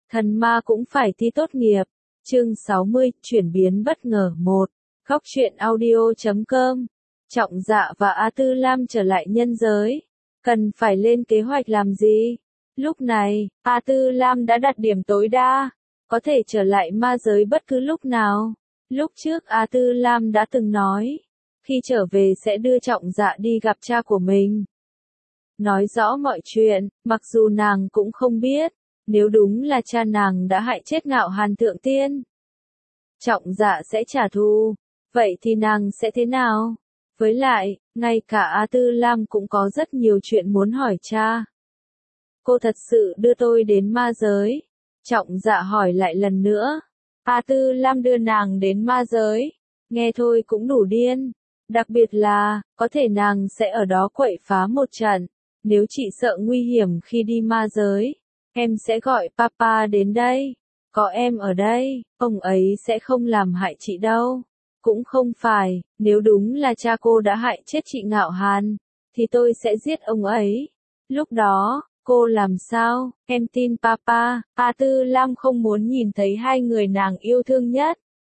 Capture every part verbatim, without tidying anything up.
Thần ma cũng phải thi tốt nghiệp. Chương sáu mươi, chuyển biến bất ngờ một. Góc truyện audio chấm com. Trọng Dạ và A Tư Lam trở lại nhân giới. Cần phải lên kế hoạch làm gì? Lúc này, A Tư Lam đã đặt điểm tối đa. Có thể trở lại ma giới bất cứ lúc nào. Lúc trước A Tư Lam đã từng nói. Khi trở về sẽ đưa Trọng Dạ đi gặp cha của mình. Nói rõ mọi chuyện, mặc dù nàng cũng không biết. Nếu đúng là cha nàng đã hại chết Ngạo Hàn Thượng Tiên, Trọng Dạ sẽ trả thù, vậy thì nàng sẽ thế nào? Với lại, ngay cả A Tư Lam cũng có rất nhiều chuyện muốn hỏi cha. Cô thật sự đưa tôi đến ma giới? Trọng Dạ hỏi lại lần nữa. A Tư Lam đưa nàng đến ma giới, nghe thôi cũng đủ điên. Đặc biệt là, có thể nàng sẽ ở đó quậy phá một trận. Nếu chị sợ nguy hiểm khi đi ma giới, em sẽ gọi papa đến đây. Có em ở đây, ông ấy sẽ không làm hại chị đâu. Cũng không phải, nếu đúng là cha cô đã hại chết chị Ngạo Hàn, thì tôi sẽ giết ông ấy. Lúc đó, cô làm sao? Em tin papa. A Tư Lam không muốn nhìn thấy hai người nàng yêu thương nhất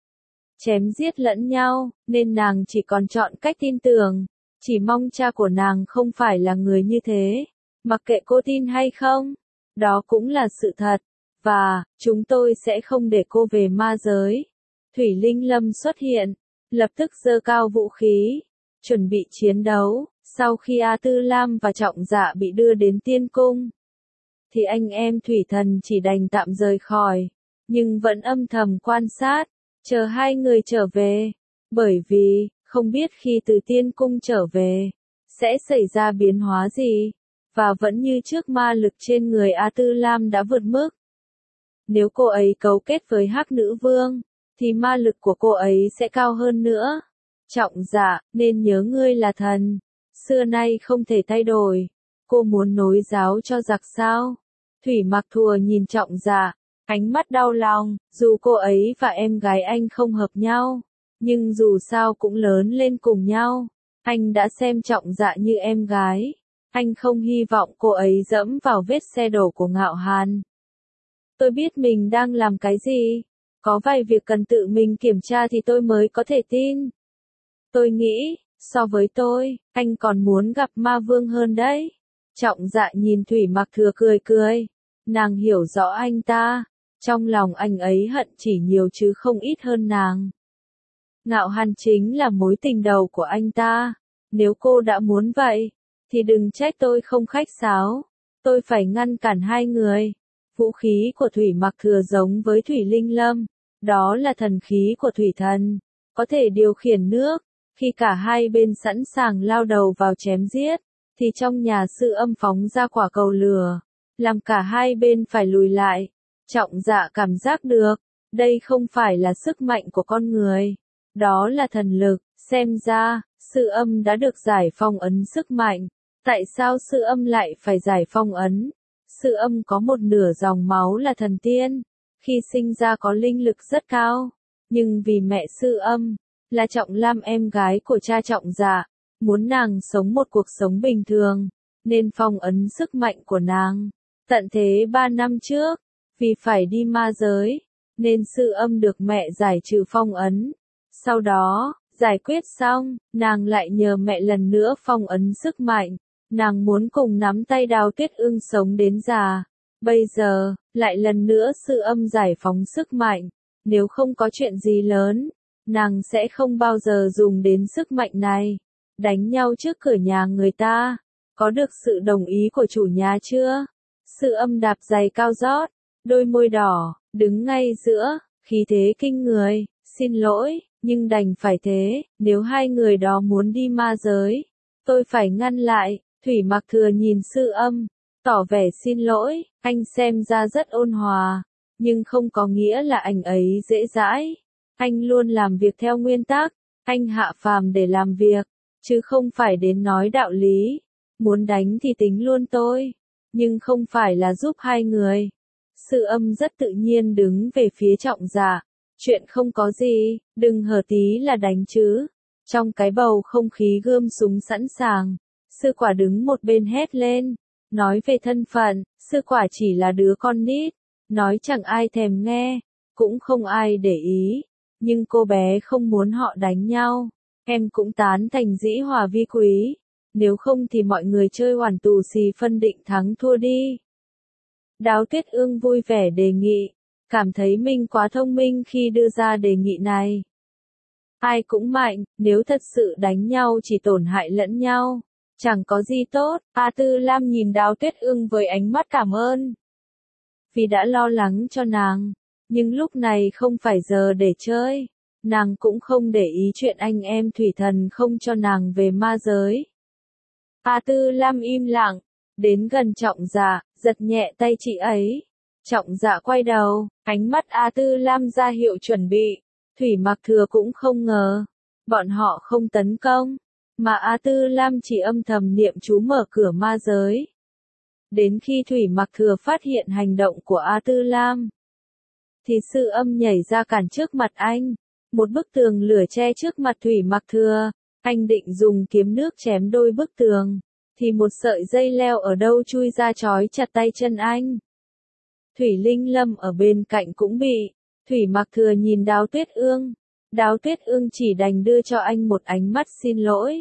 chém giết lẫn nhau, nên nàng chỉ còn chọn cách tin tưởng. Chỉ mong cha của nàng không phải là người như thế. Mặc kệ cô tin hay không, đó cũng là sự thật. Và, chúng tôi sẽ không để cô về ma giới. Thủy Linh Lâm xuất hiện, lập tức giơ cao vũ khí, chuẩn bị chiến đấu. Sau khi A Tư Lam và Trọng Dạ bị đưa đến tiên cung, thì anh em Thủy Thần chỉ đành tạm rời khỏi, nhưng vẫn âm thầm quan sát, chờ hai người trở về. Bởi vì, không biết khi từ tiên cung trở về, sẽ xảy ra biến hóa gì, và vẫn như trước ma lực trên người A Tư Lam đã vượt mức. Nếu cô ấy cấu kết với Hắc Nữ Vương, thì ma lực của cô ấy sẽ cao hơn nữa. Trọng Dạ, nên nhớ ngươi là thần, xưa nay không thể thay đổi. Cô muốn nối giáo cho giặc sao? Thủy Mặc Thùa nhìn Trọng Dạ, ánh mắt đau lòng, dù cô ấy và em gái anh không hợp nhau, nhưng dù sao cũng lớn lên cùng nhau. Anh đã xem Trọng Dạ như em gái. Anh không hy vọng cô ấy dẫm vào vết xe đổ của Ngạo Hàn. Tôi biết mình đang làm cái gì. Có vài việc cần tự mình kiểm tra thì tôi mới có thể tin. Tôi nghĩ, so với tôi, anh còn muốn gặp ma vương hơn đấy. Trọng Dạ nhìn Thủy Mặc Thừa cười cười. Nàng hiểu rõ anh ta. Trong lòng anh ấy hận chỉ nhiều chứ không ít hơn nàng. Ngạo Hàn chính là mối tình đầu của anh ta. Nếu cô đã muốn vậy, thì đừng trách tôi không khách sáo. Tôi phải ngăn cản hai người. Vũ khí của Thủy Mặc Thừa giống với Thủy Linh Lâm. Đó là thần khí của Thủy Thần. Có thể điều khiển nước. Khi cả hai bên sẵn sàng lao đầu vào chém giết, thì trong nhà Sư Âm phóng ra quả cầu lửa, làm cả hai bên phải lùi lại. Trọng Dạ cảm giác được, đây không phải là sức mạnh của con người. Đó là thần lực. Xem ra, Sư Âm đã được giải phong ấn sức mạnh. Tại sao Sư Âm lại phải giải phong ấn? Sư Âm có một nửa dòng máu là thần tiên. Khi sinh ra có linh lực rất cao. Nhưng vì mẹ Sư Âm là Trọng Lam, em gái của cha Trọng Dạ, muốn nàng sống một cuộc sống bình thường, nên phong ấn sức mạnh của nàng. Tận thế ba năm trước, vì phải đi ma giới, nên Sư Âm được mẹ giải trừ phong ấn. Sau đó, giải quyết xong, nàng lại nhờ mẹ lần nữa phong ấn sức mạnh. Nàng muốn cùng nắm tay Đào Tuyết Ưng sống đến già. Bây giờ, lại lần nữa Sư Âm giải phóng sức mạnh. Nếu không có chuyện gì lớn, nàng sẽ không bao giờ dùng đến sức mạnh này. Đánh nhau trước cửa nhà người ta. Có được sự đồng ý của chủ nhà chưa? Sư Âm đạp giày cao gót, đôi môi đỏ, đứng ngay giữa, khí thế kinh người. Xin lỗi, nhưng đành phải thế. Nếu hai người đó muốn đi ma giới, tôi phải ngăn lại. Thủy Mặc Thừa nhìn Sư Âm, tỏ vẻ xin lỗi. Anh xem ra rất ôn hòa, nhưng không có nghĩa là anh ấy dễ dãi. Anh luôn làm việc theo nguyên tắc. Anh hạ phàm để làm việc, chứ không phải đến nói đạo lý. Muốn đánh thì tính luôn tôi, nhưng không phải là giúp hai người. Sư Âm rất tự nhiên đứng về phía Trọng Dạ. Chuyện không có gì, đừng hở tí là đánh chứ. Trong cái bầu không khí gươm súng sẵn sàng, Sư Quả đứng một bên hét lên. Nói về thân phận, Sư Quả chỉ là đứa con nít, nói chẳng ai thèm nghe, cũng không ai để ý, nhưng cô bé không muốn họ đánh nhau. Em cũng tán thành dĩ hòa vi quý, nếu không thì mọi người chơi hoàn tù xì phân định thắng thua đi. Đáo Tuyết Ương vui vẻ đề nghị, cảm thấy mình quá thông minh khi đưa ra đề nghị này. Ai cũng mạnh, nếu thật sự đánh nhau chỉ tổn hại lẫn nhau, chẳng có gì tốt. A Tư Lam nhìn Đáo Tuyết Ương với ánh mắt cảm ơn, vì đã lo lắng cho nàng, nhưng lúc này không phải giờ để chơi. Nàng cũng không để ý chuyện anh em thủy thần không cho nàng về ma giới. A Tư Lam im lặng, đến gần Trọng Dạ, giật nhẹ tay chị ấy. Trọng Dạ quay đầu, ánh mắt A Tư Lam ra hiệu chuẩn bị. Thủy Mặc Thừa cũng không ngờ, bọn họ không tấn công, mà A Tư Lam chỉ âm thầm niệm chú mở cửa ma giới. Đến khi Thủy Mặc Thừa phát hiện hành động của A Tư Lam, thì Sư Âm nhảy ra cản trước mặt anh. Một bức tường lửa che trước mặt Thủy Mặc Thừa, anh định dùng kiếm nước chém đôi bức tường, thì một sợi dây leo ở đâu chui ra trói chặt tay chân anh. Thủy Linh Lâm ở bên cạnh cũng bị. Thủy Mặc Thừa nhìn Đáo Tuyết Ương, Đáo Tuyết Ương chỉ đành đưa cho anh một ánh mắt xin lỗi.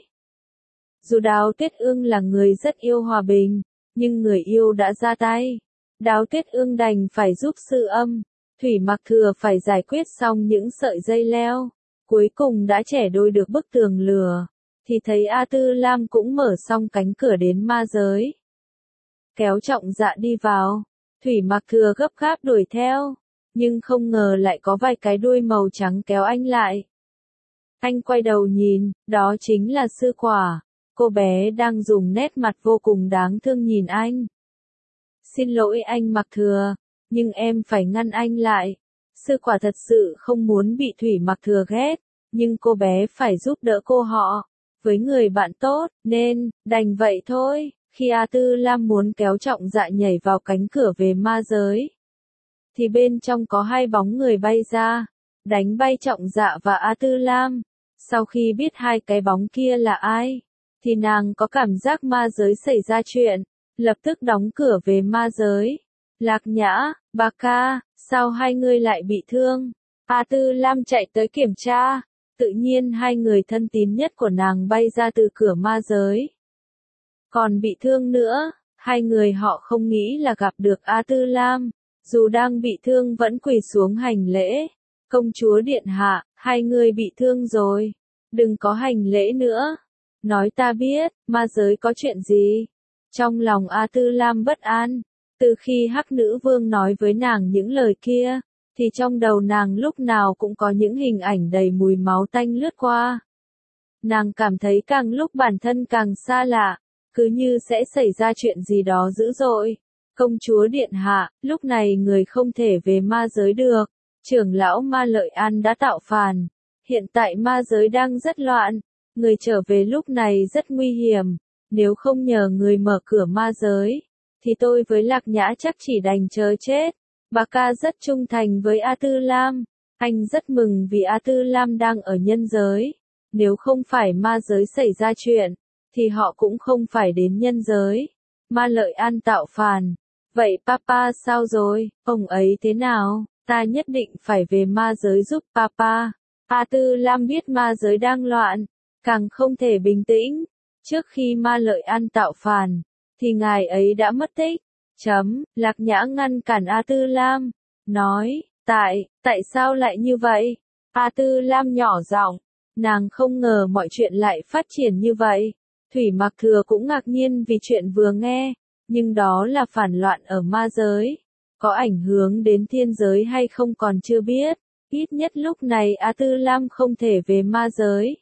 Dù Đáo Tuyết Ương là người rất yêu hòa bình, nhưng người yêu đã ra tay, Đáo Tuyết Ương đành phải giúp Sư Âm. Thủy Mặc Thừa phải giải quyết xong những sợi dây leo, cuối cùng đã chẻ đôi được bức tường lửa, thì thấy A Tư Lam cũng mở xong cánh cửa đến ma giới. Kéo Trọng Dạ đi vào, Thủy Mặc Thừa gấp gáp đuổi theo, nhưng không ngờ lại có vài cái đuôi màu trắng kéo anh lại. Anh quay đầu nhìn, đó chính là Sư Quả, cô bé đang dùng nét mặt vô cùng đáng thương nhìn anh. Xin lỗi anh Mặc Thừa, nhưng em phải ngăn anh lại. Sư Quả thật sự không muốn bị Thủy Mặc Thừa ghét, nhưng cô bé phải giúp đỡ cô họ, với người bạn tốt, nên, đành vậy thôi. Khi A Tư Lam muốn kéo Trọng Dạ nhảy vào cánh cửa về ma giới, thì bên trong có hai bóng người bay ra, đánh bay Trọng Dạ và A Tư Lam. Sau khi biết hai cái bóng kia là ai, thì nàng có cảm giác ma giới xảy ra chuyện, lập tức đóng cửa về ma giới. Lạc Nhã, Bà Ca, sao hai người lại bị thương? A Tư Lam chạy tới kiểm tra, tự nhiên hai người thân tín nhất của nàng bay ra từ cửa ma giới. Còn bị thương nữa, hai người họ không nghĩ là gặp được A Tư Lam, dù đang bị thương vẫn quỳ xuống hành lễ. Công chúa điện hạ, hai người bị thương rồi, đừng có hành lễ nữa. Nói ta biết, ma giới có chuyện gì? Trong lòng A Tư Lam bất an. Từ khi Hắc Nữ Vương nói với nàng những lời kia, thì trong đầu nàng lúc nào cũng có những hình ảnh đầy mùi máu tanh lướt qua. Nàng cảm thấy càng lúc bản thân càng xa lạ, cứ như sẽ xảy ra chuyện gì đó dữ dội. Công chúa điện hạ, lúc này người không thể về ma giới được. Trưởng lão Ma Lợi An đã tạo phản. Hiện tại ma giới đang rất loạn. Người trở về lúc này rất nguy hiểm. Nếu không nhờ người mở cửa ma giới, thì tôi với Lạc Nhã chắc chỉ đành chờ chết. Bà Ca rất trung thành với A Tư Lam. Anh rất mừng vì A Tư Lam đang ở nhân giới. Nếu không phải ma giới xảy ra chuyện, thì họ cũng không phải đến nhân giới. Ma Lợi An tạo phản. Vậy Papa sao rồi? Ông ấy thế nào? Ta nhất định phải về ma giới giúp Papa. A Tư Lam biết ma giới đang loạn, càng không thể bình tĩnh. Trước khi Ma Lợi An tạo phản, thì ngài ấy đã mất tích. Chấm, Lạc Nhã ngăn cản A Tư Lam, nói, tại, tại sao lại như vậy? A Tư Lam nhỏ giọng, nàng không ngờ mọi chuyện lại phát triển như vậy. Thủy Mặc Thừa cũng ngạc nhiên vì chuyện vừa nghe, nhưng đó là phản loạn ở ma giới. Có ảnh hưởng đến thiên giới hay không còn chưa biết, ít nhất lúc này A Tư Lam không thể về ma giới.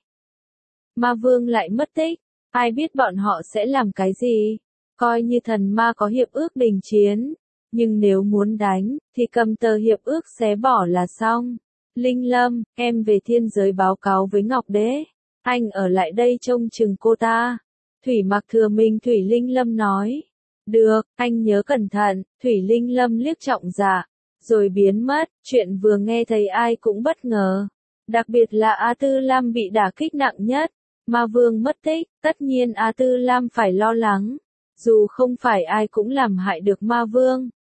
Ma Vương lại mất tích, ai biết bọn họ sẽ làm cái gì? Coi như thần ma có hiệp ước đình chiến, nhưng nếu muốn đánh, thì cầm tờ hiệp ước xé bỏ là xong. Linh Lâm, em về thiên giới báo cáo với Ngọc Đế, anh ở lại đây trông chừng cô ta. Thủy Mặc Thừa mình Thủy Linh Lâm nói. Được, anh nhớ cẩn thận. Thủy Linh Lâm liếc Trọng Dạ, rồi biến mất. Chuyện vừa nghe thấy ai cũng bất ngờ, đặc biệt là A Tư Lam bị đả kích nặng nhất. Ma Vương mất tích, tất nhiên A Tư Lam phải lo lắng. Dù không phải ai cũng làm hại được Ma Vương,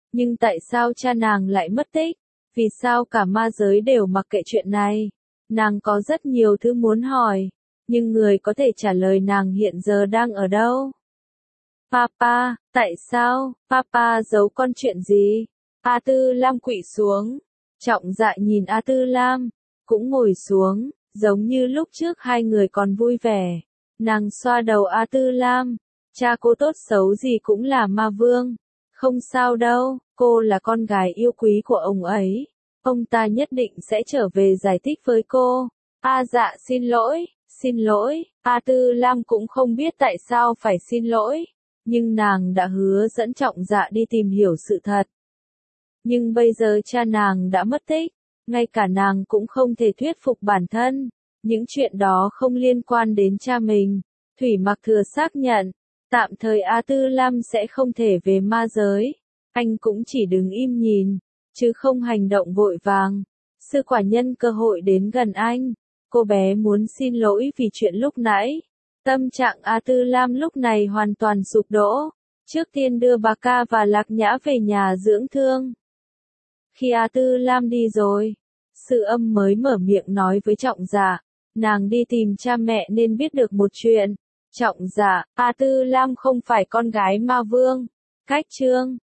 Nhưng tại sao cha nàng lại mất tích? Vì sao cả ma giới đều mặc kệ chuyện này? Nàng có rất nhiều thứ muốn hỏi, nhưng người có thể trả lời nàng hiện giờ đang ở đâu? Papa, tại sao? Papa giấu con chuyện gì? A Tư Lam quỵ xuống. Trọng Dạ nhìn A Tư Lam, cũng ngồi xuống, giống như lúc trước hai người còn vui vẻ. Nàng xoa đầu A Tư Lam, cha cô tốt xấu gì cũng là ma vương. Không sao đâu, cô là con gái yêu quý của ông ấy. Ông ta nhất định sẽ trở về giải thích với cô. A Dạ xin lỗi, xin lỗi. A Tư Lam cũng không biết tại sao phải xin lỗi, nhưng nàng đã hứa dẫn Trọng Dạ đi tìm hiểu sự thật. Nhưng bây giờ cha nàng đã mất tích, ngay cả nàng cũng không thể thuyết phục bản thân. Những chuyện đó không liên quan đến cha mình. Thủy Mặc Thừa xác nhận, tạm thời A Tư Lam sẽ không thể về ma giới. Anh cũng chỉ đứng im nhìn, chứ không hành động vội vàng. Sư quả nhân cơ hội đến gần anh. Cô bé muốn xin lỗi vì chuyện lúc nãy. Tâm trạng A Tư Lam lúc này hoàn toàn sụp đổ. Trước tiên đưa bà Ca và Lạc Nhã về nhà dưỡng thương. Khi A Tư Lam đi rồi, Sư Âm mới mở miệng nói với Trọng Dạ. Nàng đi tìm cha mẹ nên biết được một chuyện. Trọng Dạ, A Tư Lam không phải con gái ma vương. Cách chương